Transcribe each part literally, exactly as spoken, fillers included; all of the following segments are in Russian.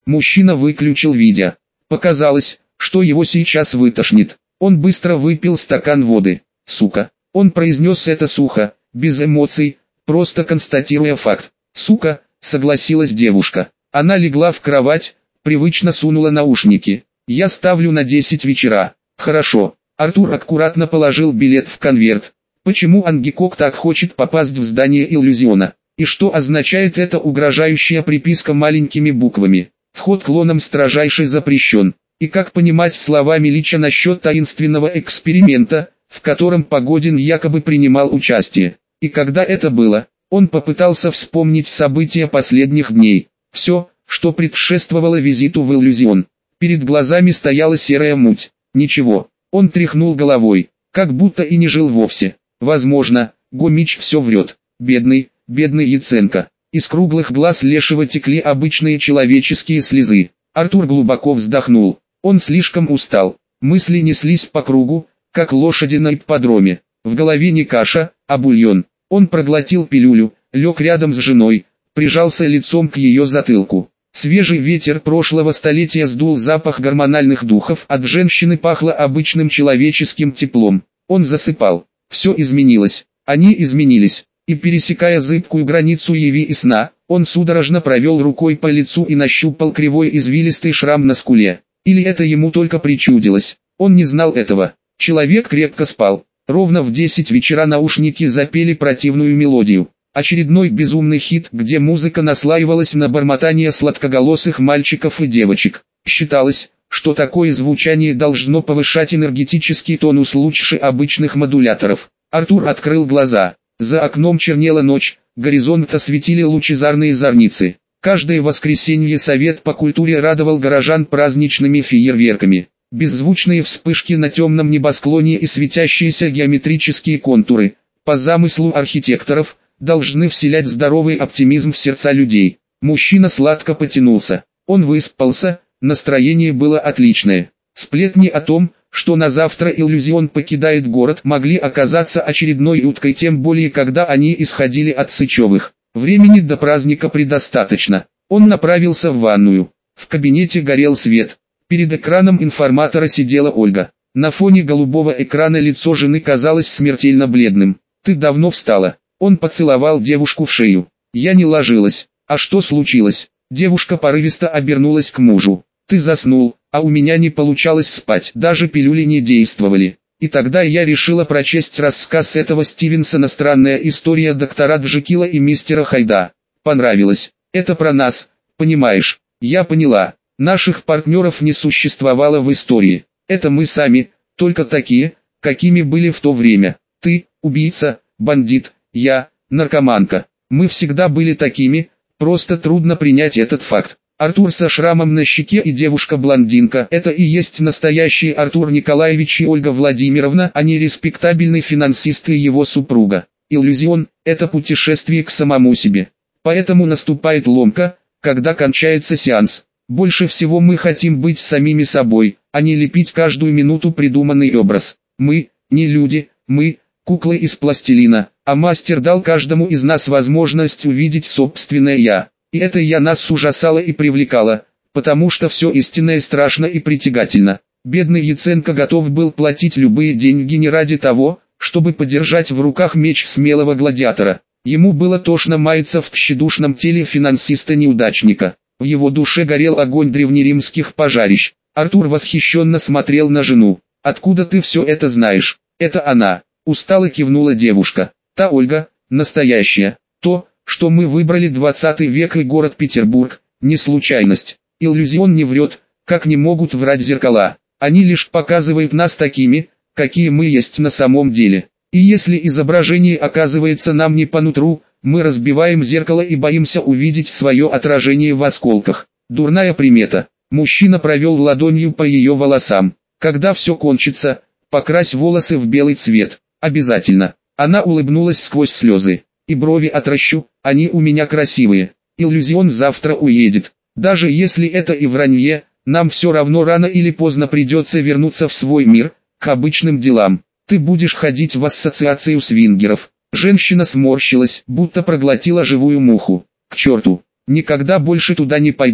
Мужчина выключил видео. Показалось, что его сейчас вытошнит. Он быстро выпил стакан воды. «Сука». Он произнес это сухо, без эмоций, просто констатируя факт. «Сука», согласилась девушка. Она легла в кровать, привычно сунула наушники. «Я ставлю на десять вечера». «Хорошо». Артур аккуратно положил билет в конверт. Почему Ангикок так хочет попасть в здание иллюзиона? И что означает эта угрожающая приписка маленькими буквами? Вход клонам строжайше запрещен. И как понимать слова Милича насчет таинственного эксперимента, в котором Погодин якобы принимал участие? И когда это было? Он попытался вспомнить события последних дней. Все, что предшествовало визиту в иллюзион. Перед глазами стояла серая муть. Ничего. Он тряхнул головой, как будто и не жил вовсе. Возможно, Гомич все врет. Бедный, бедный Яценко. Из круглых глаз Лешего текли обычные человеческие слезы. Артур глубоко вздохнул. Он слишком устал. Мысли неслись по кругу, как лошади на ипподроме. В голове не каша, а бульон. Он проглотил пилюлю, лег рядом с женой, прижался лицом к ее затылку. Свежий ветер прошлого столетия сдул запах гормональных духов, от женщины пахло обычным человеческим теплом. Он засыпал. Все изменилось. Они изменились. И пересекая зыбкую границу яви и сна, он судорожно провел рукой по лицу и нащупал кривой извилистый шрам на скуле. Или это ему только причудилось? Он не знал этого. Человек крепко спал. Ровно в десять вечера наушники запели противную мелодию. Очередной безумный хит, где музыка наслаивалась на бормотание сладкоголосых мальчиков и девочек. Считалось, что такое звучание должно повышать энергетический тонус лучше обычных модуляторов. Артур открыл глаза. За окном чернела ночь, горизонт осветили лучезарные зорницы. Каждое воскресенье Совет по культуре радовал горожан праздничными фейерверками. Беззвучные вспышки на темном небосклоне и светящиеся геометрические контуры, по замыслу архитекторов, должны вселять здоровый оптимизм в сердца людей. Мужчина сладко потянулся. Он выспался, настроение было отличное. Сплетни о том, что на завтра иллюзион покидает город, могли оказаться очередной уткой, тем более когда они исходили от Сычевых. Времени до праздника предостаточно. Он направился в ванную. В кабинете горел свет. Перед экраном информатора сидела Ольга. На фоне голубого экрана лицо жены казалось смертельно бледным. «Ты давно встала?» Он поцеловал девушку в шею. «Я не ложилась». «А что случилось?» Девушка порывисто обернулась к мужу. «Ты заснул, а у меня не получалось спать, даже пилюли не действовали. И тогда я решила прочесть рассказ этого Стивенсона «Странная история доктора Джекила и мистера Хайда». Понравилось. Это про нас, понимаешь?» «Я поняла. Наших партнеров не существовало в истории. Это мы сами, только такие, какими были в то время. Ты – убийца, бандит, я – наркоманка. Мы всегда были такими, просто трудно принять этот факт. Артур со шрамом на щеке и девушка-блондинка – это и есть настоящий Артур Николаевич и Ольга Владимировна, а не респектабельный финансист и его супруга. Иллюзион – это путешествие к самому себе. Поэтому наступает ломка, когда кончается сеанс. Больше всего мы хотим быть самими собой, а не лепить каждую минуту придуманный образ. Мы – не люди, мы – куклы из пластилина, а мастер дал каждому из нас возможность увидеть собственное «я». И это «я» нас ужасало и привлекало, потому что все истинное страшно и притягательно. Бедный Яценко готов был платить любые деньги не ради того, чтобы подержать в руках меч смелого гладиатора. Ему было тошно маяться в тщедушном теле финансиста-неудачника. В его душе горел огонь древнеримских пожарищ. Артур восхищенно смотрел на жену. «Откуда ты все это знаешь?» «Это она», — устало кивнула девушка. «Та Ольга, настоящая. То, что мы выбрали двадцатый век и город Петербург, не случайность. Иллюзион не врет, как не могут врать зеркала. Они лишь показывают нас такими, какие мы есть на самом деле. И если изображение оказывается нам не по нутру, мы разбиваем зеркало и боимся увидеть свое отражение в осколках. Дурная примета». Мужчина провел ладонью по ее волосам. «Когда все кончится, покрась волосы в белый цвет. Обязательно». Она улыбнулась сквозь слезы. «И брови отращу, они у меня красивые. Иллюзион завтра уедет. Даже если это и вранье, нам все равно рано или поздно придется вернуться в свой мир, к обычным делам. Ты будешь ходить в ассоциацию свингеров». Женщина сморщилась, будто проглотила живую муху. «К черту, никогда больше туда не пойду.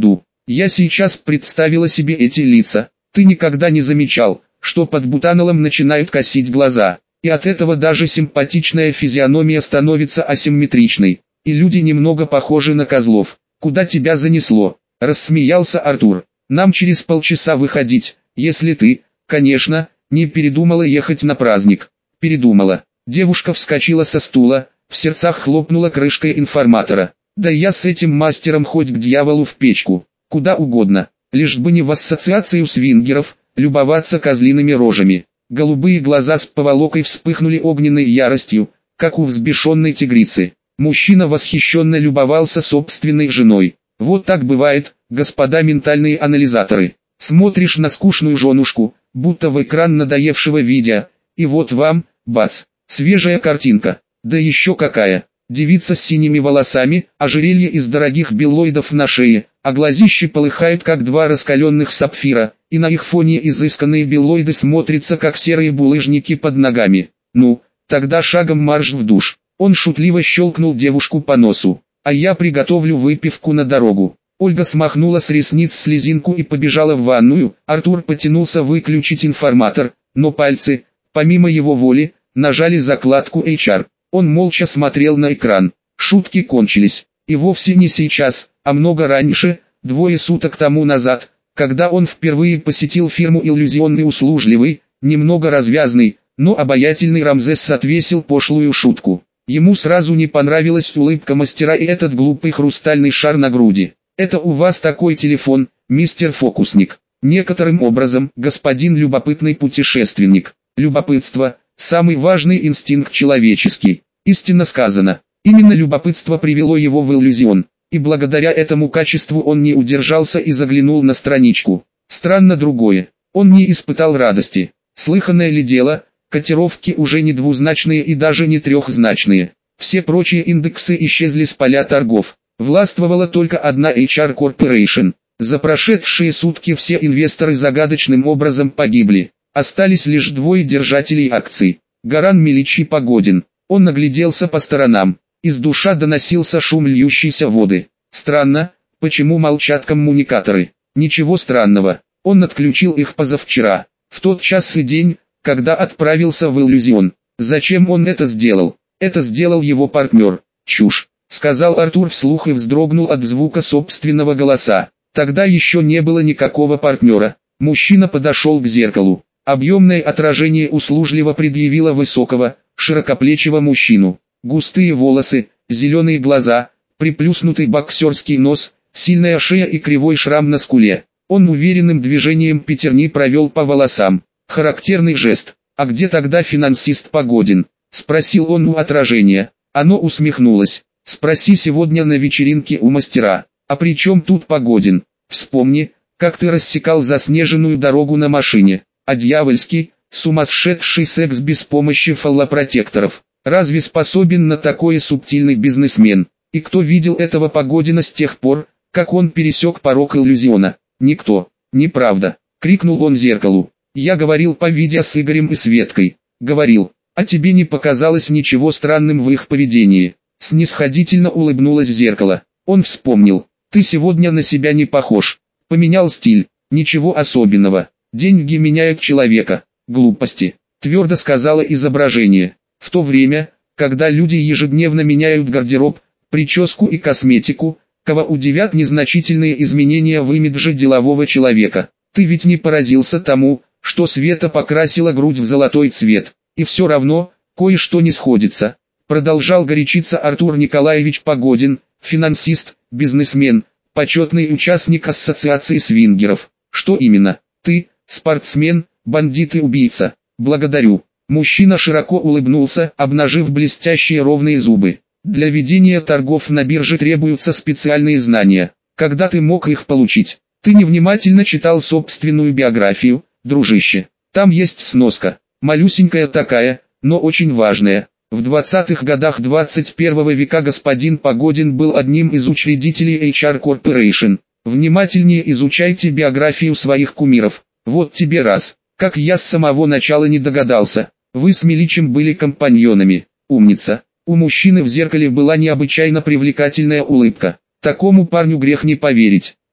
Я сейчас представила себе эти лица. Ты никогда не замечал, что под бутанолом начинают косить глаза, и от этого даже симпатичная физиономия становится асимметричной, и люди немного похожи на козлов. Куда тебя занесло? Рассмеялся Артур. Нам через полчаса выходить, если ты, конечно, не передумала ехать на праздник. Передумала. Девушка вскочила со стула, в сердцах хлопнула крышкой информатора. Да я с этим мастером хоть к дьяволу в печку, куда угодно, лишь бы не в ассоциацию свингеров, любоваться козлиными рожами. Голубые глаза с поволокой вспыхнули огненной яростью, как у взбешенной тигрицы. Мужчина восхищенно любовался собственной женой. Вот так бывает, господа ментальные анализаторы. Смотришь на скучную женушку, будто в экран надоевшего видео, и вот вам, бац, свежая картинка. Да еще какая! Девица с синими волосами, ожерелье из дорогих беллоидов на шее, а глазищи полыхают как два раскаленных сапфира, и на их фоне изысканные беллоиды смотрятся как серые булыжники под ногами. Ну, тогда шагом марш в душ. Он шутливо щелкнул девушку по носу. А я приготовлю выпивку на дорогу. Ольга смахнула с ресниц слезинку и побежала в ванную. Артур потянулся выключить информатор, но пальцы, помимо его воли, нажали закладку эйч ар. Он молча смотрел на экран. Шутки кончились. И вовсе не сейчас, а много раньше, двое суток тому назад, когда он впервые посетил фирму иллюзионный услужливый, немного развязный, но обаятельный Рамзес отвесил пошлую шутку. Ему сразу не понравилась улыбка мастера и этот глупый хрустальный шар на груди. «Это у вас такой телефон, мистер Фокусник?» Некоторым образом, господин любопытный путешественник. Любопытство – самый важный инстинкт человеческий. Истинно сказано. Именно любопытство привело его в иллюзион, и благодаря этому качеству он не удержался и заглянул на страничку. Странно другое. Он не испытал радости. Слыханное ли дело, котировки уже не двузначные и даже не трехзначные. Все прочие индексы исчезли с поля торгов. Властвовала только одна эйч ар Corporation. За прошедшие сутки все инвесторы загадочным образом погибли. Остались лишь двое держателей акций. Горан Милич и Погодин. Он нагляделся по сторонам. Из душа доносился шум льющейся воды. Странно, почему молчат коммуникаторы? Ничего странного. Он отключил их позавчера, в тот час и день, когда отправился в иллюзион. Зачем он это сделал? Это сделал его партнер. Чушь, сказал Артур вслух и вздрогнул от звука собственного голоса. Тогда еще не было никакого партнера. Мужчина подошел к зеркалу. Объемное отражение услужливо предъявило высокого, широкоплечего мужчину. Густые волосы, зеленые глаза, приплюснутый боксерский нос, сильная шея и кривой шрам на скуле. Он уверенным движением пятерни провел по волосам. Характерный жест. «А где тогда финансист Погодин?» — спросил он у отражения. Оно усмехнулось. «Спроси сегодня на вечеринке у мастера. А при чем тут Погодин? Вспомни, как ты рассекал заснеженную дорогу на машине. А дьявольский, сумасшедший секс без помощи фаллопротекторов. Разве способен на такое субтильный бизнесмен? И кто видел этого Погодина с тех пор, как он пересек порог иллюзиона? Никто. Неправда!» — крикнул он зеркалу. «Я говорил по видео с Игорем и Светкой. Говорил. А тебе не показалось ничего странным в их поведении?» Снисходительно улыбнулось зеркало. Он вспомнил. «Ты сегодня на себя не похож. Поменял стиль. Ничего особенного. Деньги меняют человека. Глупости», — твердо сказала изображение. В то время, когда люди ежедневно меняют гардероб, прическу и косметику, кого удивят незначительные изменения в имидже делового человека. Ты ведь не поразился тому, что Света покрасила грудь в золотой цвет, и все равно, кое-что не сходится. Продолжал горячиться Артур Николаевич Погодин, финансист, бизнесмен, почетный участник ассоциации свингеров. Что именно? Ты, спортсмен, бандит и убийца. Благодарю. Мужчина широко улыбнулся, обнажив блестящие ровные зубы. Для ведения торгов на бирже требуются специальные знания. Когда ты мог их получить? Ты невнимательно читал собственную биографию, дружище. Там есть сноска. Малюсенькая такая, но очень важная. В двадцатых годах двадцать первого века господин Погодин был одним из учредителей эйч ар Corporation. Внимательнее изучайте биографию своих кумиров. Вот тебе раз. Как я с самого начала не догадался. Вы с Миличем были компаньонами. Умница. У мужчины в зеркале была необычайно привлекательная улыбка. Такому парню грех не поверить.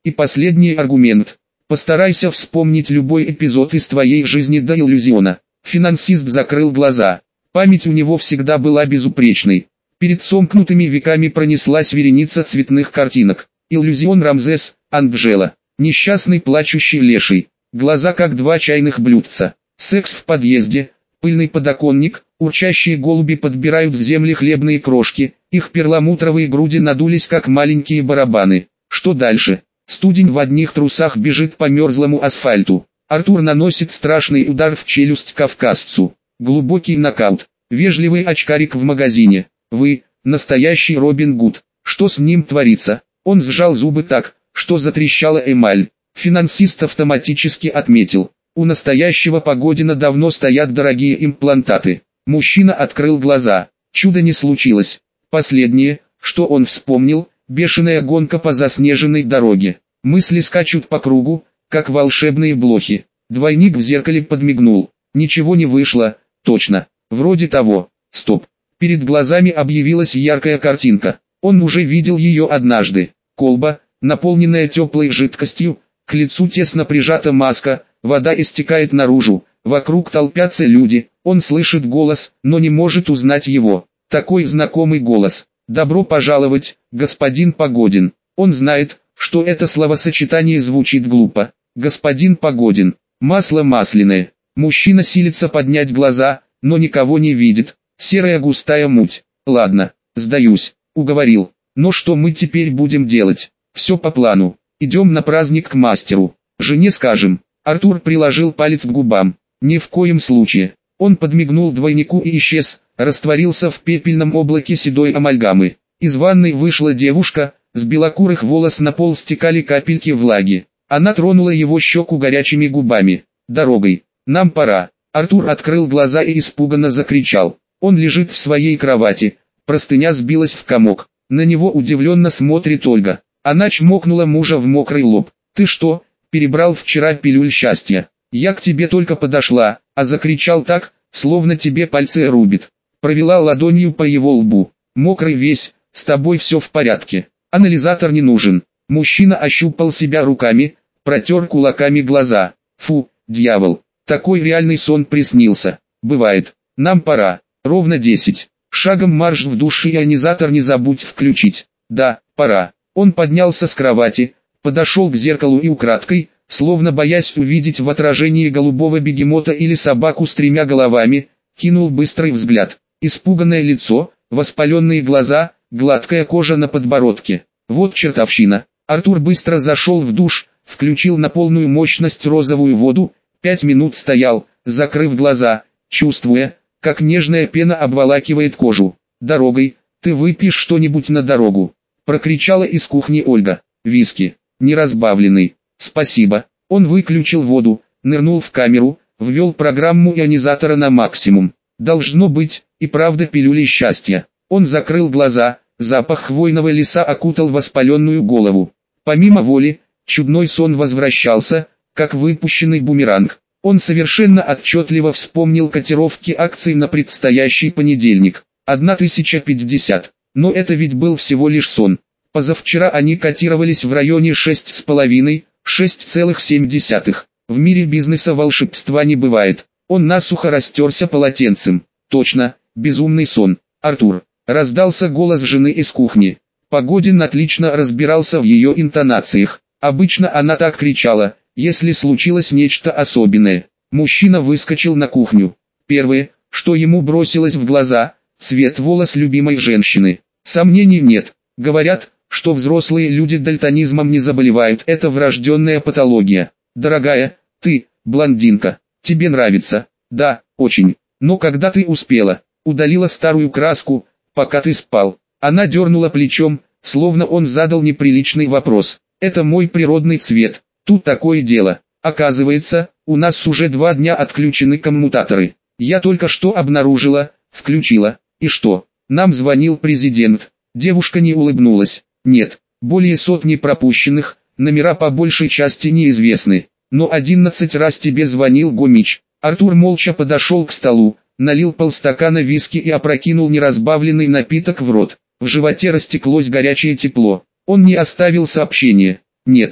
И последний аргумент. Постарайся вспомнить любой эпизод из твоей жизни до иллюзиона. Финансист закрыл глаза. Память у него всегда была безупречной. Перед сомкнутыми веками пронеслась вереница цветных картинок. Иллюзион Рамзес, Анджела. Несчастный плачущий леший. Глаза как два чайных блюдца. Секс в подъезде. Пыльный подоконник. Урчащие голуби подбирают с земли хлебные крошки. Их перламутровые груди надулись как маленькие барабаны. Что дальше? Студень в одних трусах бежит по мерзлому асфальту. Артур наносит страшный удар в челюсть кавказцу. Глубокий нокаут. Вежливый очкарик в магазине. Вы, настоящий Робин Гуд. Что с ним творится? Он сжал зубы так, что затрещала эмаль. Финансист автоматически отметил. У настоящего Погодина давно стоят дорогие имплантаты. Мужчина открыл глаза. Чудо не случилось. Последнее, что он вспомнил, бешеная гонка по заснеженной дороге. Мысли скачут по кругу, как волшебные блохи. Двойник в зеркале подмигнул. Ничего не вышло, точно. Вроде того. Стоп. Перед глазами объявилась яркая картинка. Он уже видел ее однажды. Колба, наполненная теплой жидкостью, к лицу тесно прижата маска, вода истекает наружу, вокруг толпятся люди, он слышит голос, но не может узнать его. Такой знакомый голос. «Добро пожаловать, господин Погодин». Он знает, что это словосочетание звучит глупо. «Господин Погодин». Масло масляное. Мужчина силится поднять глаза, но никого не видит. Серая густая муть. Ладно, сдаюсь, уговорил. Но что мы теперь будем делать? Все по плану. Идем на праздник к мастеру. Жене скажем. Артур приложил палец к губам. Ни в коем случае. Он подмигнул двойнику и исчез, растворился в пепельном облаке седой амальгамы. Из ванной вышла девушка, с белокурых волос на пол стекали капельки влаги. Она тронула его щеку горячими губами. «Дорогой. Нам пора». Артур открыл глаза и испуганно закричал. Он лежит в своей кровати. Простыня сбилась в комок. На него удивленно смотрит Ольга. Она чмокнула мужа в мокрый лоб. «Ты что, перебрал вчера пилюль счастья? Я к тебе только подошла, а закричал так, словно тебе пальцы рубит». Провела ладонью по его лбу. «Мокрый весь, с тобой все в порядке. Анализатор не нужен». Мужчина ощупал себя руками, протер кулаками глаза. «Фу, дьявол, такой реальный сон приснился. Бывает. Нам пора. Ровно десять. Шагом марш в душ и ионизатор не забудь включить». «Да, пора». Он поднялся с кровати, подошел к зеркалу и украдкой, словно боясь увидеть в отражении голубого бегемота или собаку с тремя головами, кинул быстрый взгляд. Испуганное лицо, воспаленные глаза, гладкая кожа на подбородке. Вот чертовщина. Артур быстро зашел в душ, включил на полную мощность розовую воду, пять минут стоял, закрыв глаза, чувствуя, как нежная пена обволакивает кожу. «Дорогой, ты выпьешь что-нибудь на дорогу?» Прокричала из кухни Ольга. «Виски, не разбавленный». «Спасибо». Он выключил воду, нырнул в камеру, ввел программу ионизатора на максимум. Должно быть, и правда пилюли счастья. Он закрыл глаза, запах хвойного леса окутал воспаленную голову. Помимо воли, чудной сон возвращался, как выпущенный бумеранг. Он совершенно отчетливо вспомнил котировки акций на предстоящий понедельник. тысяча пятьдесят. Но это ведь был всего лишь сон. Позавчера они котировались в районе шесть с половиной, шесть целых семь десятых. В мире бизнеса волшебства не бывает. Он насухо растерся полотенцем. Точно, безумный сон. «Артур», раздался голос жены из кухни. Погодин отлично разбирался в ее интонациях. Обычно она так кричала, если случилось нечто особенное. Мужчина выскочил на кухню. Первое, что ему бросилось в глаза, цвет волос любимой женщины. Сомнений нет. Говорят, что взрослые люди дальтонизмом не заболевают. Это врожденная патология. «Дорогая, ты, блондинка, тебе нравится?» «Да, очень. Но когда ты успела?» «Удалила старую краску, пока ты спал». Она дернула плечом, словно он задал неприличный вопрос. «Это мой природный цвет. Тут такое дело. Оказывается, у нас уже два дня отключены коммутаторы. Я только что обнаружила, включила. И что? Нам звонил президент». Девушка не улыбнулась. «Нет, более сотни пропущенных, номера по большей части неизвестны. Но одиннадцать раз тебе звонил Гомич». Артур молча подошел к столу, налил полстакана виски и опрокинул неразбавленный напиток в рот. В животе растеклось горячее тепло. Он не оставил сообщения. Нет,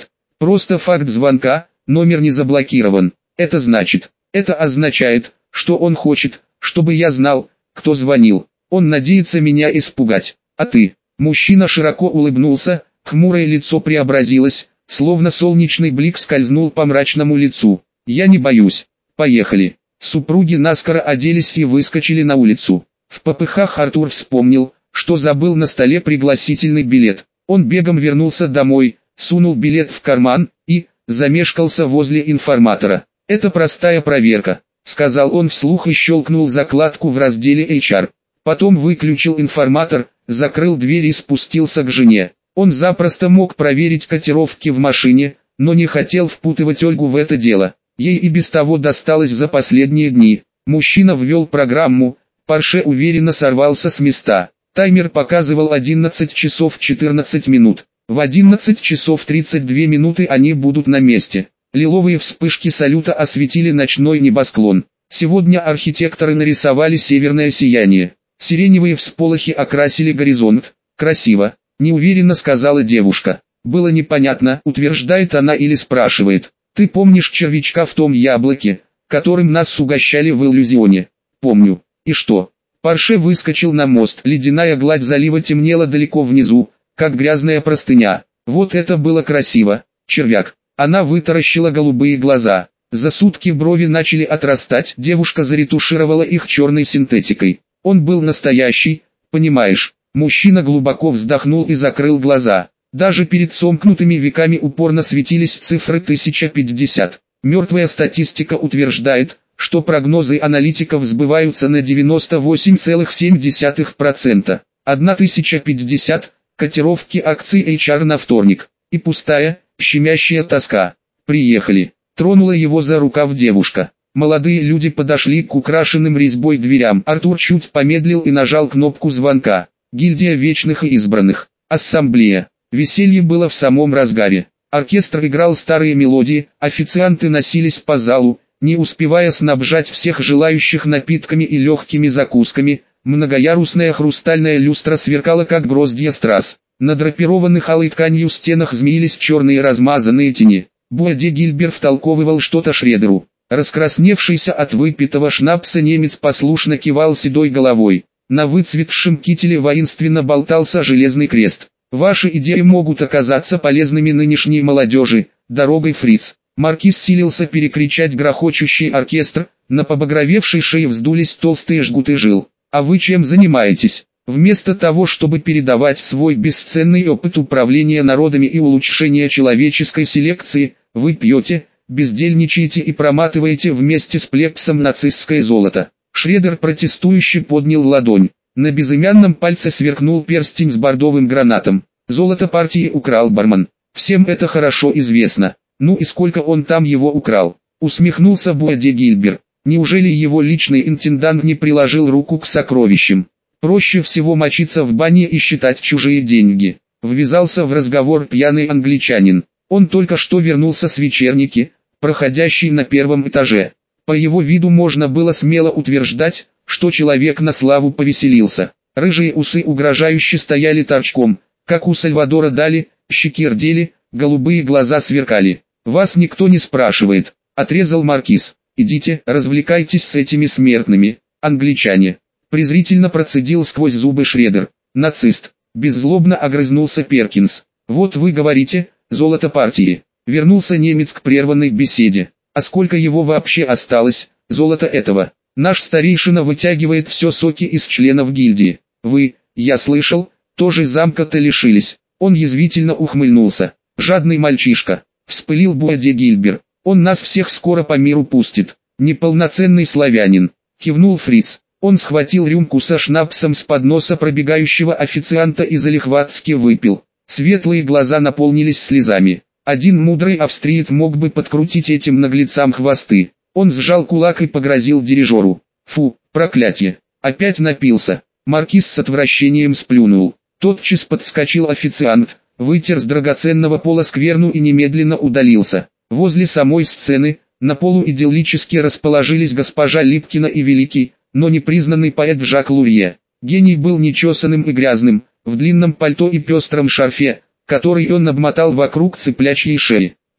Просто факт звонка, номер не заблокирован. Это значит, это означает, что он хочет, чтобы я знал, кто звонил. Он надеется меня испугать. А ты? Мужчина широко улыбнулся, хмурое лицо преобразилось, словно солнечный блик скользнул по мрачному лицу. Я не боюсь. Поехали. Супруги наскоро оделись и выскочили на улицу. В попыхах Артур вспомнил, что забыл на столе пригласительный билет. Он бегом вернулся домой, сунул билет в карман и замешкался возле информатора. «Это простая проверка», — сказал он вслух и щелкнул закладку в разделе эйч ар. Потом выключил информатор, закрыл дверь и спустился к жене. Он запросто мог проверить котировки в машине, но не хотел впутывать Ольгу в это дело. Ей и без того досталось за последние дни. Мужчина ввел программу, Порше уверенно сорвался с места. Таймер показывал одиннадцать часов четырнадцать минут. В одиннадцать часов тридцать две минуты они будут на месте. Лиловые вспышки салюта осветили ночной небосклон. Сегодня архитекторы нарисовали северное сияние. Сиреневые всполохи окрасили горизонт. Красиво, неуверенно сказала девушка. Было непонятно, утверждает она или спрашивает. Ты помнишь червячка в том яблоке, которым нас угощали в иллюзионе? Помню. И что? Порше выскочил на мост. Ледяная гладь залива темнела далеко внизу, как грязная простыня. Вот это было красиво. Червяк. Она вытаращила голубые глаза. За сутки брови начали отрастать. Девушка заретушировала их черной синтетикой. Он был настоящий, понимаешь. Мужчина глубоко вздохнул и закрыл глаза. Даже перед сомкнутыми веками упорно светились цифры тысяча пятьдесят. Мертвая статистика утверждает, что прогнозы аналитиков сбываются на девяносто восемь целых семь десятых процента. тысяча пятьдесят, котировки акций эйч ар на вторник. И пустая, щемящая тоска. Приехали. Тронула его за рукав девушка. Молодые люди подошли к украшенным резьбой дверям. Артур чуть помедлил и нажал кнопку звонка. Гильдия вечных и избранных. Ассамблея. Веселье было в самом разгаре. Оркестр играл старые мелодии, официанты носились по залу, не успевая снабжать всех желающих напитками и легкими закусками. Многоярусная хрустальная люстра сверкала как гроздья страз. На драпированных алой тканью стенах змеились черные размазанные тени. Буа-де Гильбер втолковывал что-то Шредеру. Раскрасневшийся от выпитого шнапса немец послушно кивал седой головой. На выцветшем кителе воинственно болтался железный крест. Ваши идеи могут оказаться полезными нынешней молодежи, дорогой фриц. Маркиз силился перекричать грохочущий оркестр, на побагровевшей шее вздулись толстые жгуты жил. А вы чем занимаетесь? Вместо того, чтобы передавать свой бесценный опыт управления народами и улучшения человеческой селекции, вы пьете, бездельничаете и проматываете вместе с плебсом нацистское золото. Шредер протестующе поднял ладонь. На безымянном пальце сверкнул перстень с бордовым гранатом. Золото партии украл бармен. Всем это хорошо известно. Ну и сколько он там его украл? Усмехнулся Буа-де Гильбер. Неужели его личный интендант не приложил руку к сокровищам? Проще всего мочиться в бане и считать чужие деньги. Ввязался в разговор пьяный англичанин. Он только что вернулся с вечерники, проходящей на первом этаже. По его виду можно было смело утверждать, что человек на славу повеселился. Рыжие усы угрожающе стояли торчком, как у Сальвадора Дали, щеки рдели, голубые глаза сверкали. «Вас никто не спрашивает», — отрезал маркиз. «Идите, развлекайтесь с этими смертными, англичане». Презрительно процедил сквозь зубы Шредер. «Нацист», — беззлобно огрызнулся Перкинс. «Вот вы говорите, золото партии». Вернулся немец к прерванной беседе. «А сколько его вообще осталось, золото этого? Наш старейшина вытягивает все соки из членов гильдии. Вы, я слышал, тоже замка-то лишились». Он язвительно ухмыльнулся. «Жадный мальчишка», — вспылил Буа-де Гильбер. «Он нас всех скоро по миру пустит. Неполноценный славянин», — кивнул фриц. Он схватил рюмку со шнапсом с подноса пробегающего официанта и залихватски выпил. Светлые глаза наполнились слезами. Один мудрый австриец мог бы подкрутить этим наглецам хвосты. Он сжал кулак и погрозил дирижеру. «Фу, проклятье! Опять напился!» Маркиз с отвращением сплюнул. Тотчас подскочил официант, вытер с драгоценного пола скверну и немедленно удалился. Возле самой сцены, на полу идиллически расположились госпожа Липкина и великий, но непризнанный поэт Жак Лурье. Гений был нечесанным и грязным, в длинном пальто и пестром шарфе, который он обмотал вокруг цыплячьей шеи.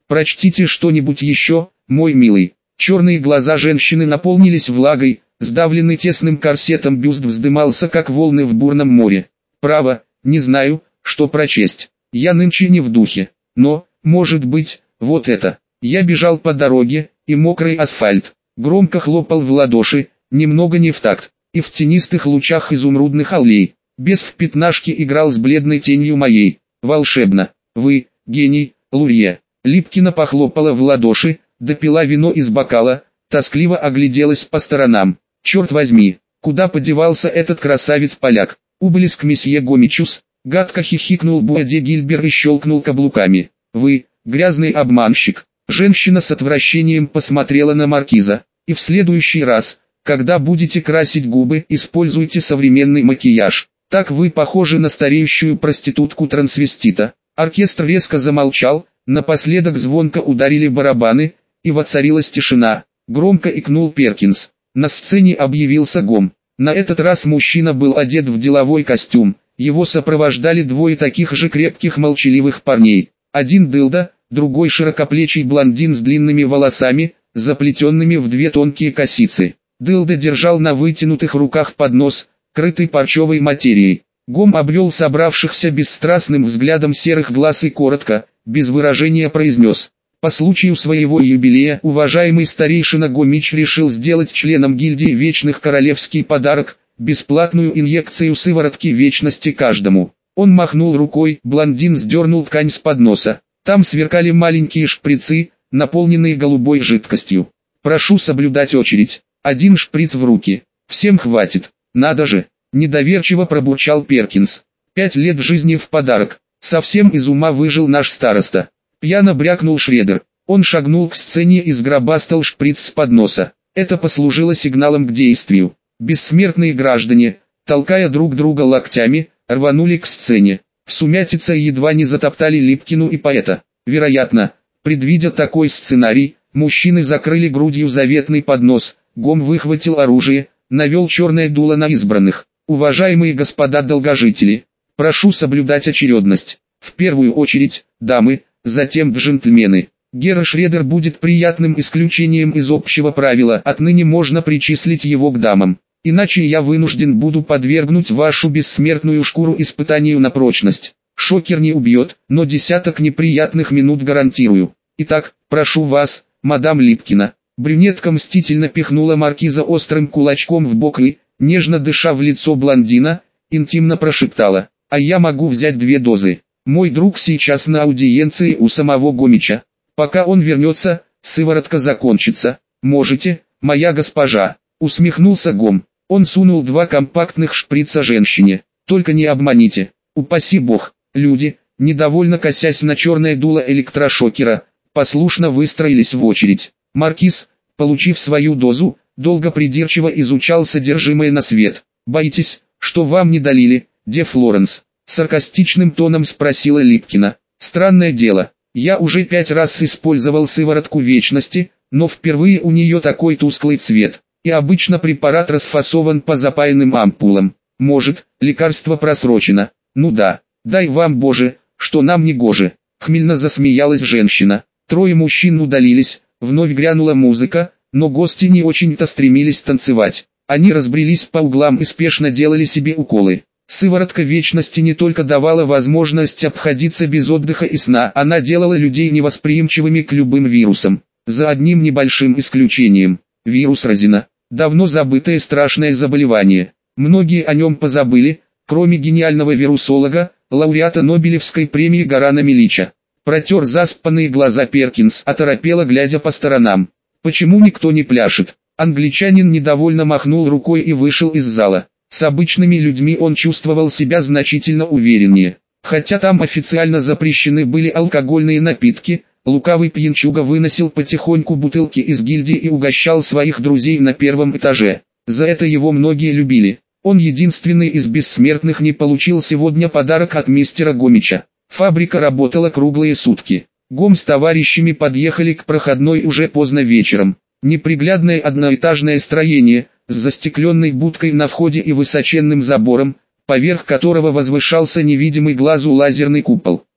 Прочтите что-нибудь еще, мой милый. Черные глаза женщины наполнились влагой, сдавленный тесным корсетом бюст вздымался, как волны в бурном море. Право, не знаю, что прочесть. Я нынче не в духе. Но, может быть, вот это. Я бежал по дороге, и мокрый асфальт. Громко хлопал в ладоши, немного не в такт. И в тенистых лучах изумрудных аллей, без в пятнашке играл с бледной тенью моей. Волшебно. Вы, гений, Лурье. Липкина похлопала в ладоши, допила вино из бокала, тоскливо огляделась по сторонам. Черт возьми, куда подевался этот красавец-поляк? Ублеск месье Гомичус. Гадко хихикнул Буаде Гильбер и щелкнул каблуками. Вы, грязный обманщик. Женщина с отвращением посмотрела на маркиза. И в следующий раз, когда будете красить губы, используйте современный макияж. Так вы похожи на стареющую проститутку-трансвестита. Оркестр резко замолчал, напоследок звонко ударили барабаны, и воцарилась тишина. Громко икнул Перкинс. На сцене объявился Гом. На этот раз мужчина был одет в деловой костюм. Его сопровождали двое таких же крепких молчаливых парней. Один дылда, другой широкоплечий блондин с длинными волосами, заплетенными в две тонкие косицы. Дылда держал на вытянутых руках поднос, крытый парчевой материей. Гом обвел собравшихся бесстрастным взглядом серых глаз и коротко, без выражения произнес: «По случаю своего юбилея уважаемый старейшина Гомич решил сделать членам гильдии Вечных королевский подарок, бесплатную инъекцию сыворотки вечности каждому». Он махнул рукой, блондин сдернул ткань с подноса. Там сверкали маленькие шприцы, наполненные голубой жидкостью. «Прошу соблюдать очередь. Один шприц в руки. Всем хватит. Надо же!» Недоверчиво пробурчал Перкинс. «Пять лет жизни в подарок. Совсем из ума выжил наш староста». Пьяно брякнул Шредер. Он шагнул к сцене и сгробастал шприц с подноса. Это послужило сигналом к действию. Бессмертные граждане, толкая друг друга локтями, рванули к сцене. В сумятице едва не затоптали Липкину и поэта. Вероятно, предвидя такой сценарий, мужчины закрыли грудью заветный поднос. Гом выхватил оружие, навел черное дуло на избранных. «Уважаемые господа долгожители, прошу соблюдать очередность. В первую очередь, дамы, затем джентльмены. Герр Шредер будет приятным исключением из общего правила, отныне можно причислить его к дамам. Иначе я вынужден буду подвергнуть вашу бессмертную шкуру испытанию на прочность. Шокер не убьет, но десяток неприятных минут гарантирую. Итак, прошу вас, мадам Липкина». Брюнетка мстительно пихнула маркиза острым кулачком в бок и, нежно дыша в лицо блондина, интимно прошептала: «А я могу взять две дозы. Мой друг сейчас на аудиенции у самого Гомича. Пока он вернется, сыворотка закончится. Можете, моя госпожа». Усмехнулся Гом. Он сунул два компактных шприца женщине. «Только не обманите. Упаси бог». Люди, недовольно косясь на черное дуло электрошокера, послушно выстроились в очередь. Маркиз, получив свою дозу, долго придирчиво изучал содержимое на свет. «Боитесь, что вам не долили, де Флоренс?» Саркастичным тоном спросила Липкина. «Странное дело, я уже пять раз использовал сыворотку вечности, но впервые у нее такой тусклый цвет, и обычно препарат расфасован по запаянным ампулам. Может, лекарство просрочено? Ну да, дай вам Боже, что нам не гоже». Хмельно засмеялась женщина. Трое мужчин удалились, вновь грянула музыка, но гости не очень-то стремились танцевать. Они разбрелись по углам и спешно делали себе уколы. Сыворотка вечности не только давала возможность обходиться без отдыха и сна, она делала людей невосприимчивыми к любым вирусам. За одним небольшим исключением. Вирус Розина. Давно забытое страшное заболевание. Многие о нем позабыли, кроме гениального вирусолога, лауреата Нобелевской премии Горана Милича. Протер заспанные глаза Перкинс, оторопело глядя по сторонам. «Почему никто не пляшет?» Англичанин недовольно махнул рукой и вышел из зала. С обычными людьми он чувствовал себя значительно увереннее. Хотя там официально запрещены были алкогольные напитки, лукавый пьянчуга выносил потихоньку бутылки из гильдии и угощал своих друзей на первом этаже. За это его многие любили. Он единственный из бессмертных не получил сегодня подарок от мистера Гомича. Фабрика работала круглые сутки. Гом с товарищами подъехали к проходной уже поздно вечером. Неприглядное одноэтажное строение, с застекленной будкой на входе и высоченным забором, поверх которого возвышался невидимый глазу лазерный купол.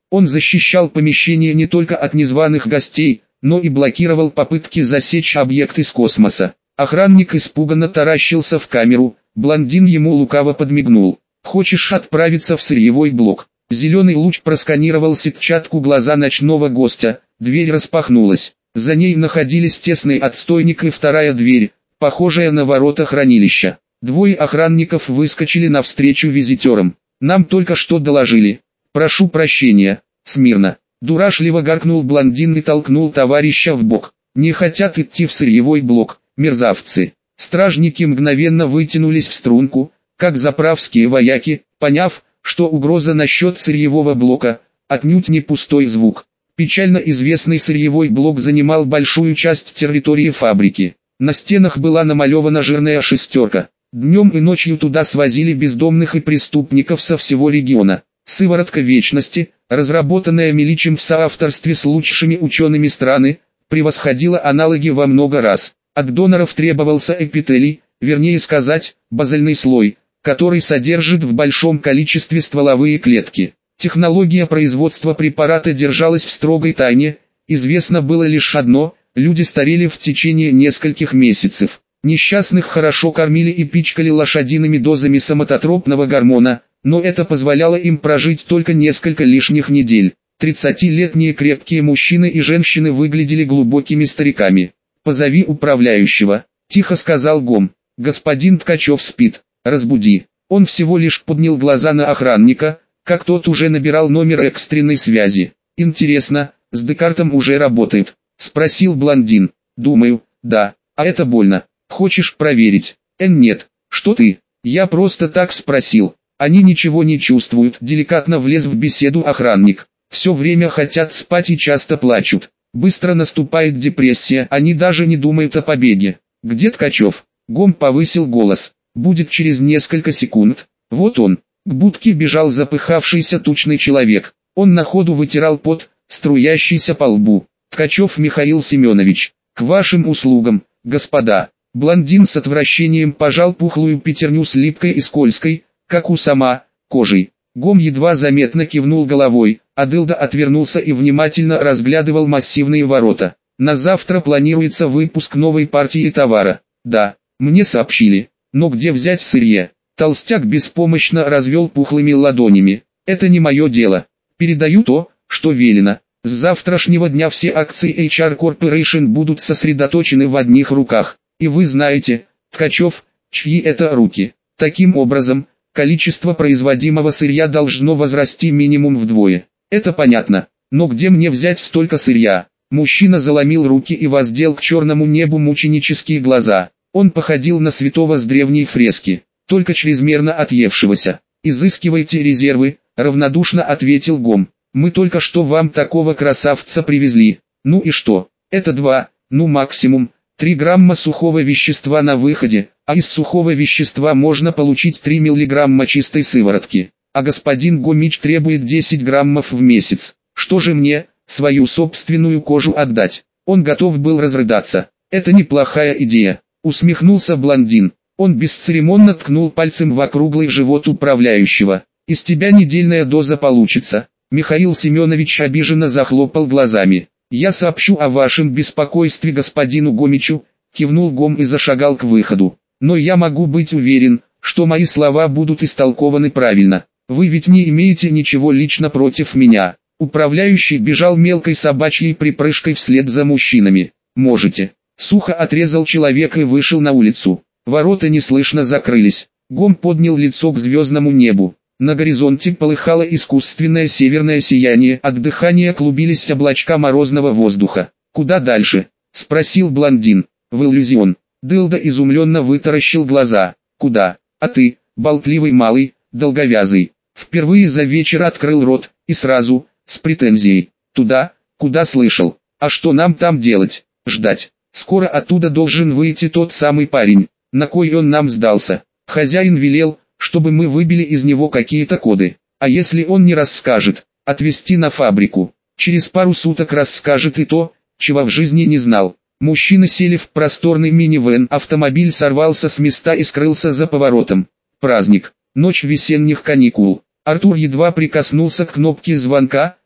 Он защищал помещение не только от незваных гостей, но и блокировал попытки засечь объект из космоса. Охранник испуганно таращился в камеру, блондин ему лукаво подмигнул. «Хочешь отправиться в сырьевой блок?» Зеленый луч просканировал сетчатку глаза ночного гостя, дверь распахнулась. За ней находились тесный отстойник и вторая дверь, похожая на ворота хранилища. Двое охранников выскочили навстречу визитерам. «Нам только что доложили. Прошу прощения, смирно». Дурашливо гаркнул блондин и толкнул товарища в бок. «Не хотят идти в сырьевой блок, мерзавцы». Стражники мгновенно вытянулись в струнку, как заправские вояки, поняв, что угроза насчет сырьевого блока – отнюдь не пустой звук. Печально известный сырьевой блок занимал большую часть территории фабрики. На стенах была намалевана жирная шестерка. Днем и ночью туда свозили бездомных и преступников со всего региона. Сыворотка вечности, разработанная Миличем в соавторстве с лучшими учеными страны, превосходила аналоги во много раз. От доноров требовался эпителий, вернее сказать, базальный слой, который содержит в большом количестве стволовые клетки. Технология производства препарата держалась в строгой тайне, известно было лишь одно – люди старели в течение нескольких месяцев. Несчастных хорошо кормили и пичкали лошадиными дозами соматотропного гормона, но это позволяло им прожить только несколько лишних недель. Тридцатилетние крепкие мужчины и женщины выглядели глубокими стариками. «Позови управляющего», – тихо сказал Гом. «Господин Ткачев спит, разбуди». Он всего лишь поднял глаза на охранника, как тот уже набирал номер экстренной связи. «Интересно, с Декартом уже работает?» – спросил блондин. «Думаю, да. А это больно. Хочешь проверить?» «Эн, нет. Что ты? Я просто так спросил. Они ничего не чувствуют», – деликатно влез в беседу охранник. «Все время хотят спать и часто плачут. Быстро наступает депрессия, они даже не думают о побеге». «Где Ткачев?» Гом повысил голос. «Будет через несколько секунд. Вот он». К будке бежал запыхавшийся тучный человек. Он на ходу вытирал пот, струящийся по лбу. «Ткачев Михаил Семенович, к вашим услугам, господа». Блондин с отвращением пожал пухлую пятерню с липкой и скользкой, как у сама, кожей. Гом едва заметно кивнул головой, а дылда отвернулся и внимательно разглядывал массивные ворота. «На завтра планируется выпуск новой партии товара». «Да, мне сообщили. Но где взять сырье?» Толстяк беспомощно развел пухлыми ладонями. «Это не мое дело. Передаю то, что велено. С завтрашнего дня все акции эйч ар Corporation будут сосредоточены в одних руках. И вы знаете, Ткачев, чьи это руки. Таким образом, количество производимого сырья должно возрасти минимум вдвое. Это понятно. Но где мне взять столько сырья?» Мужчина заломил руки и воздел к черному небу мученические глаза. Он походил на святого с древней фрески, только чрезмерно отъевшегося. «Изыскивайте резервы», — равнодушно ответил Гом. «Мы только что вам такого красавца привезли. Ну и что? Это два, ну максимум, три грамма сухого вещества на выходе, а из сухого вещества можно получить три миллиграмма чистой сыворотки. А господин Гомич требует десять граммов в месяц. Что же мне, свою собственную кожу отдать?» Он готов был разрыдаться. «Это неплохая идея», — усмехнулся блондин. Он бесцеремонно ткнул пальцем в округлый живот управляющего. «Из тебя недельная доза получится». Михаил Семенович обиженно захлопал глазами. «Я сообщу о вашем беспокойстве господину Гомичу», — кивнул Гом и зашагал к выходу. «Но я могу быть уверен, что мои слова будут истолкованы правильно. Вы ведь не имеете ничего лично против меня». Управляющий бежал мелкой собачьей припрыжкой вслед за мужчинами. «Можете». Сухо отрезал человек и вышел на улицу. Ворота неслышно закрылись. Гом поднял лицо к звездному небу. На горизонте полыхало искусственное северное сияние, от дыхания клубились облачка морозного воздуха. «Куда дальше?» — спросил блондин. «В иллюзион». Дылда изумленно вытаращил глаза. «Куда? А ты, болтливый малый, долговязый?» Впервые за вечер открыл рот, и сразу, с претензией. «Туда, куда слышал. А что нам там делать? Ждать. Скоро оттуда должен выйти тот самый парень. На кой он нам сдался? Хозяин велел, чтобы мы выбили из него какие-то коды. А если он не расскажет, отвезти на фабрику. Через пару суток расскажет и то, чего в жизни не знал». Мужчины сели в просторный минивэн, автомобиль сорвался с места и скрылся за поворотом. Праздник. Ночь весенних каникул. Артур едва прикоснулся к кнопке звонка,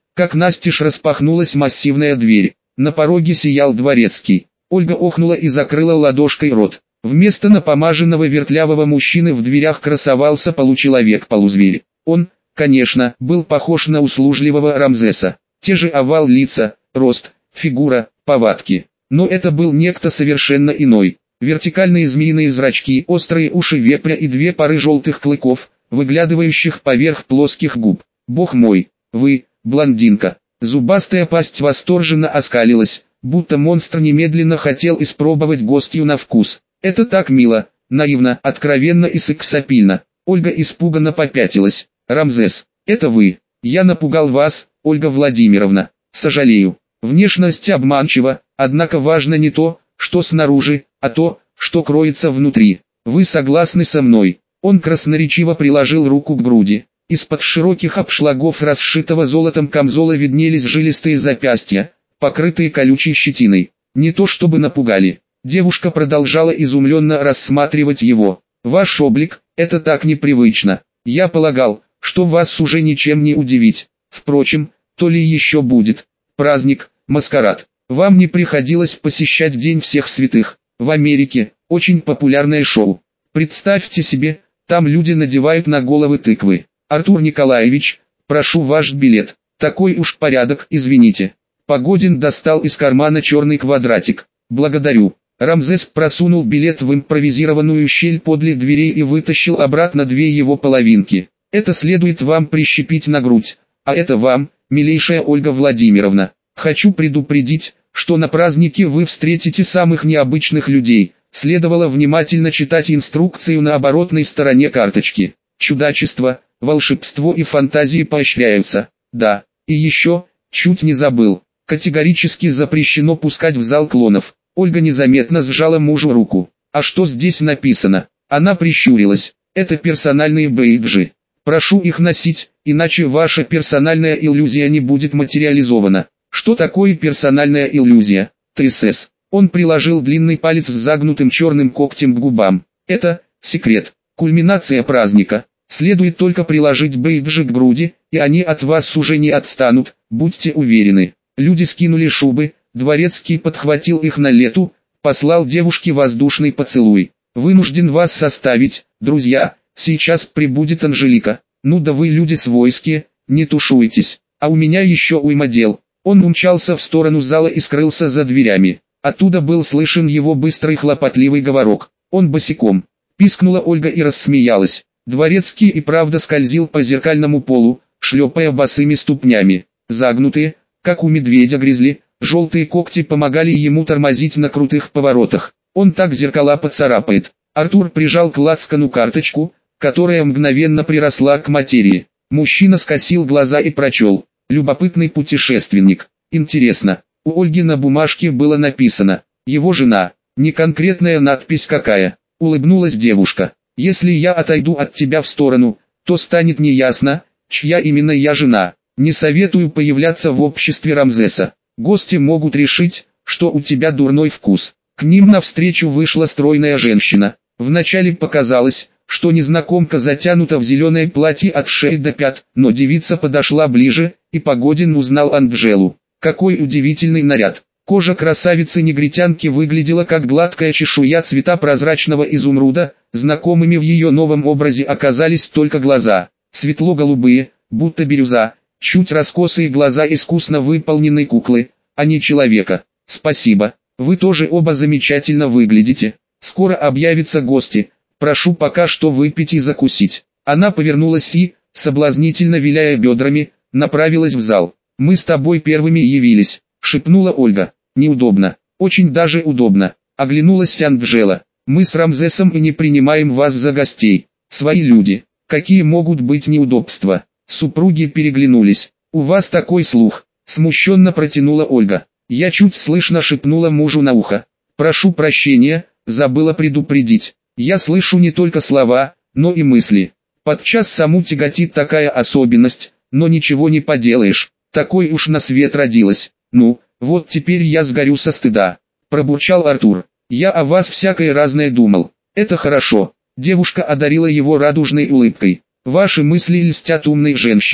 как настежь распахнулась массивная дверь. На пороге сиял дворецкий. Ольга охнула и закрыла ладошкой рот. Вместо напомаженного вертлявого мужчины в дверях красовался получеловек-полузверь. Он, конечно, был похож на услужливого Рамзеса. Те же овал лица, рост, фигура, повадки. Но это был некто совершенно иной. Вертикальные змеиные зрачки, острые уши вепря и две пары желтых клыков, выглядывающих поверх плоских губ. «Бог мой, вы, блондинка!» Зубастая пасть восторженно оскалилась, будто монстр немедленно хотел испробовать гостью на вкус. «Это так мило, наивно, откровенно и сексапильно». Ольга испуганно попятилась. «Рамзес, это вы. Я напугал вас, Ольга Владимировна. Сожалею. Внешность обманчива, однако важно не то, что снаружи, а то, что кроется внутри. Вы согласны со мной?» Он красноречиво приложил руку к груди. Из-под широких обшлагов расшитого золотом камзола виднелись жилистые запястья, покрытые колючей щетиной. Не то чтобы напугали. Девушка продолжала изумленно рассматривать его. «Ваш облик, это так непривычно. Я полагал, что вас уже ничем не удивить. Впрочем, то ли еще будет. Праздник, маскарад. Вам не приходилось посещать День всех святых? В Америке очень популярное шоу. Представьте себе, там люди надевают на головы тыквы. Артур Николаевич, прошу ваш билет. Такой уж порядок, извините». Погодин достал из кармана черный квадратик. «Благодарю». Рамзес просунул билет в импровизированную щель подле дверей и вытащил обратно две его половинки. «Это следует вам прищепить на грудь, а это вам, милейшая Ольга Владимировна. Хочу предупредить, что на празднике вы встретите самых необычных людей». Следовало внимательно читать инструкцию на оборотной стороне карточки. Чудачество, волшебство и фантазии поощряются. Да, и еще, чуть не забыл, категорически запрещено пускать в зал клонов. Ольга незаметно сжала мужу руку. «А что здесь написано?» Она прищурилась. «Это персональные бейджи. Прошу их носить, иначе ваша персональная иллюзия не будет материализована». «Что такое персональная иллюзия, ТСС?» Он приложил длинный палец с загнутым черным когтем к губам. «Это секрет, кульминация праздника. Следует только приложить бейджи к груди, и они от вас уже не отстанут, будьте уверены». Люди скинули шубы, дворецкий подхватил их на лету, послал девушке воздушный поцелуй. «Вынужден вас составить, друзья, сейчас прибудет Анжелика. Ну да вы люди свойские, не тушуйтесь, а у меня еще уйма дел». Он умчался в сторону зала и скрылся за дверями. Оттуда был слышен его быстрый хлопотливый говорок. «Он босиком». Пискнула Ольга и рассмеялась. Дворецкий и правда скользил по зеркальному полу, шлепая босыми ступнями. Загнутые, как у медведя гризли, желтые когти помогали ему тормозить на крутых поворотах. Он так зеркала поцарапает. Артур прижал к лацкану карточку, которая мгновенно приросла к материи. Мужчина скосил глаза и прочел. «Любопытный путешественник. Интересно». У Ольги на бумажке было написано «Его жена». Не конкретная надпись какая. Улыбнулась девушка. «Если я отойду от тебя в сторону, то станет неясно, чья именно я жена. Не советую появляться в обществе Рамзеса. Гости могут решить, что у тебя дурной вкус». К ним навстречу вышла стройная женщина. Вначале показалось, что незнакомка затянута в зеленое платье от шеи до пят, но девица подошла ближе, и Погодин узнал Анжелу. Какой удивительный наряд! Кожа красавицы-негритянки выглядела как гладкая чешуя цвета прозрачного изумруда, знакомыми в ее новом образе оказались только глаза. Светло-голубые, будто бирюза, чуть раскосые глаза искусно выполненной куклы, а не человека. «Спасибо, вы тоже оба замечательно выглядите. Скоро объявятся гости, прошу пока что выпить и закусить». Она повернулась и, соблазнительно виляя бедрами, направилась в зал. «Мы с тобой первыми явились», — шепнула Ольга. «Неудобно». «Очень даже удобно», — оглянулась Анжела. «Мы с Рамзесом и не принимаем вас за гостей. Свои люди. Какие могут быть неудобства?» Супруги переглянулись. «У вас такой слух», — смущенно протянула Ольга. Я чуть слышно шепнула мужу на ухо. «Прошу прощения, забыла предупредить. Я слышу не только слова, но и мысли. Подчас саму тяготит такая особенность, но ничего не поделаешь. Такой уж на свет родилась. Ну, вот теперь я сгорю со стыда», — пробурчал Артур. «Я о вас всякое разное думал». «Это хорошо». Девушка одарила его радужной улыбкой. «Ваши мысли льстят умной женщине.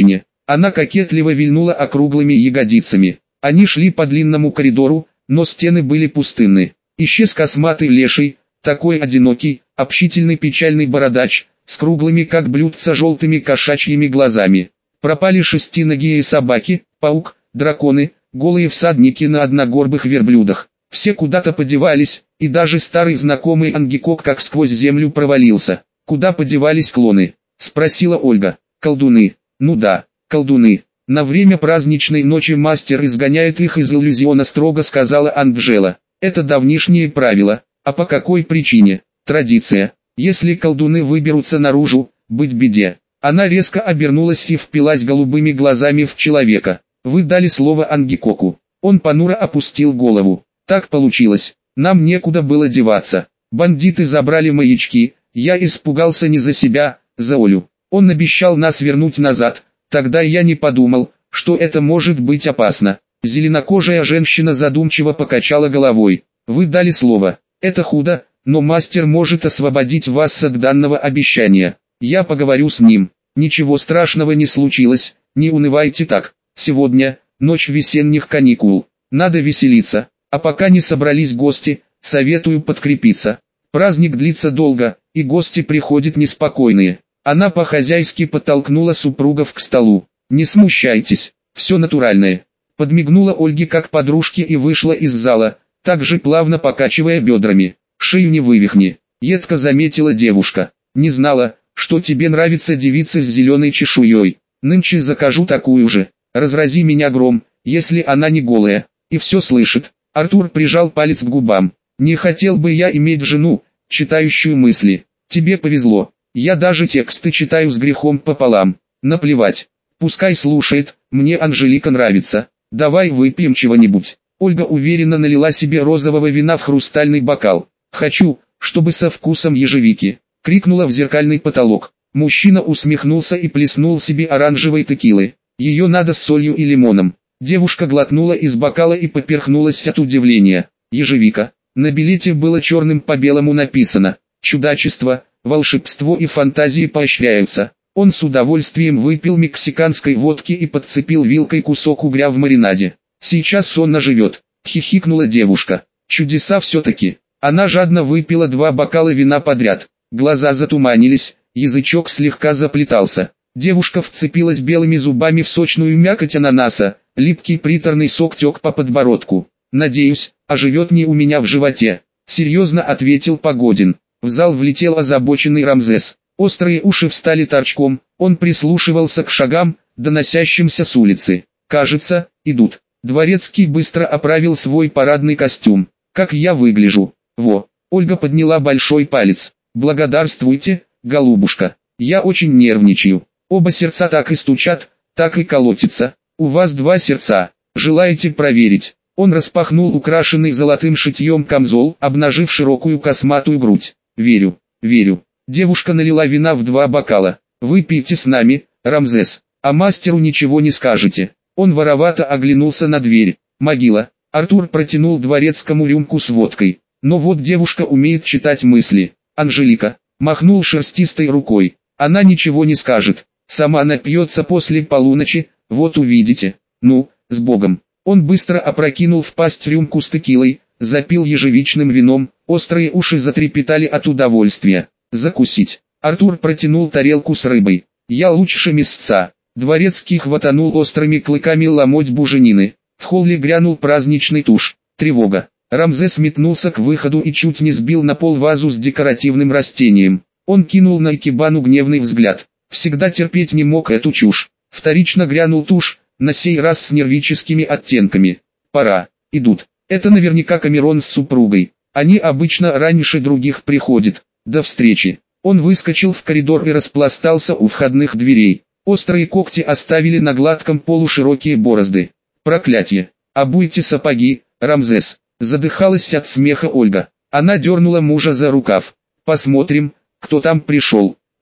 Она кокетливо вильнула округлыми ягодицами. Они шли по длинному коридору, но стены были пустынны. Исчез косматый леший, такой одинокий, общительный печальный бородач, с круглыми как блюдца желтыми кошачьими глазами. Пропали шестиногие собаки, паук, драконы, голые всадники на одногорбых верблюдах. Все куда-то подевались, и даже старый знакомый Ангикок как сквозь землю провалился. «Куда подевались клоны?» — спросила Ольга. «Колдуны». «Ну да, колдуны. На время праздничной ночи мастер изгоняет их из иллюзиона», — строго сказала Анджела. «Это давнишние правила. А по какой причине? Традиция. Если колдуны выберутся наружу, быть беде». Она резко обернулась и впилась голубыми глазами в человека. «Вы дали слово Ангикоку». Он понуро опустил голову. «Так получилось. Нам некуда было деваться. Бандиты забрали маячки. Я испугался не за себя, за Олю. Он обещал нас вернуть назад. Тогда я не подумал, что это может быть опасно». Зеленокожая женщина задумчиво покачала головой. «Вы дали слово. Это худо, но мастер может освободить вас от данного обещания. Я поговорю с ним. Ничего страшного не случилось, не унывайте так. Сегодня, ночь весенних каникул. Надо веселиться. А пока не собрались гости, советую подкрепиться. Праздник длится долго, и гости приходят неспокойные». Она по-хозяйски подтолкнула супругов к столу. «Не смущайтесь, все натуральное». Подмигнула Ольге как подружке и вышла из зала, также плавно покачивая бедрами. «Шею не вывихни», — едко заметила девушка. «Не знала, что тебе нравятся девицы с зеленой чешуей. Нынче закажу такую же. Разрази меня гром, если она не голая». И все слышит. Артур прижал палец к губам. «Не хотел бы я иметь жену, читающую мысли. Тебе повезло. Я даже тексты читаю с грехом пополам. Наплевать. Пускай слушает, мне Анжелика нравится. Давай выпьем чего-нибудь». Ольга уверенно налила себе розового вина в хрустальный бокал. «Хочу, чтобы со вкусом ежевики», — крикнула в зеркальный потолок. Мужчина усмехнулся и плеснул себе оранжевой текилы. «Ее надо с солью и лимоном». Девушка глотнула из бокала и поперхнулась от удивления. Ежевика. На билете было черным по белому написано: «Чудачество, волшебство и фантазии поощряются». Он с удовольствием выпил мексиканской водки и подцепил вилкой кусок угря в маринаде. «Сейчас он наживет», — хихикнула девушка. «Чудеса все-таки». Она жадно выпила два бокала вина подряд. Глаза затуманились, язычок слегка заплетался. Девушка вцепилась белыми зубами в сочную мякоть ананаса, липкий приторный сок тек по подбородку. «Надеюсь, оживет не у меня в животе», — серьезно ответил Погодин. В зал влетел озабоченный Рамзес. Острые уши встали торчком, он прислушивался к шагам, доносящимся с улицы. «Кажется, идут». Дворецкий быстро оправил свой парадный костюм. «Как я выгляжу?» «Во!» Ольга подняла большой палец. «Благодарствуйте, голубушка. Я очень нервничаю. Оба сердца так и стучат, так и колотятся. У вас два сердца. Желаете проверить?» Он распахнул украшенный золотым шитьем камзол, обнажив широкую косматую грудь. «Верю, верю». Девушка налила вина в два бокала. «Выпейте с нами, Рамзес, а мастеру ничего не скажете». Он воровато оглянулся на дверь. «Могила». Артур протянул дворецкому рюмку с водкой. Но вот девушка умеет читать мысли. «Анжелика», махнул шерстистой рукой. «Она ничего не скажет. Сама напьется после полуночи, вот увидите. Ну, с Богом». Он быстро опрокинул в пасть рюмку с текилой, запил ежевичным вином, острые уши затрепетали от удовольствия. «Закусить». Артур протянул тарелку с рыбой. «Я лучше мясца». Дворецкий хватанул острыми клыками ломоть буженины. В холле грянул праздничный туш. Тревога. Рамзес метнулся к выходу и чуть не сбил на пол вазу с декоративным растением. Он кинул на Икебану гневный взгляд. Всегда терпеть не мог эту чушь. Вторично грянул туш, на сей раз с нервическими оттенками. «Пора. Идут». Это наверняка Камерон с супругой. Они обычно раньше других приходят. До встречи. Он выскочил в коридор и распластался у входных дверей. Острые когти оставили на гладком полу широкие борозды. «Проклятье! Обуйте сапоги, Рамзес!» Задыхалась от смеха Ольга. Она дернула мужа за рукав. «Посмотрим, кто там пришел».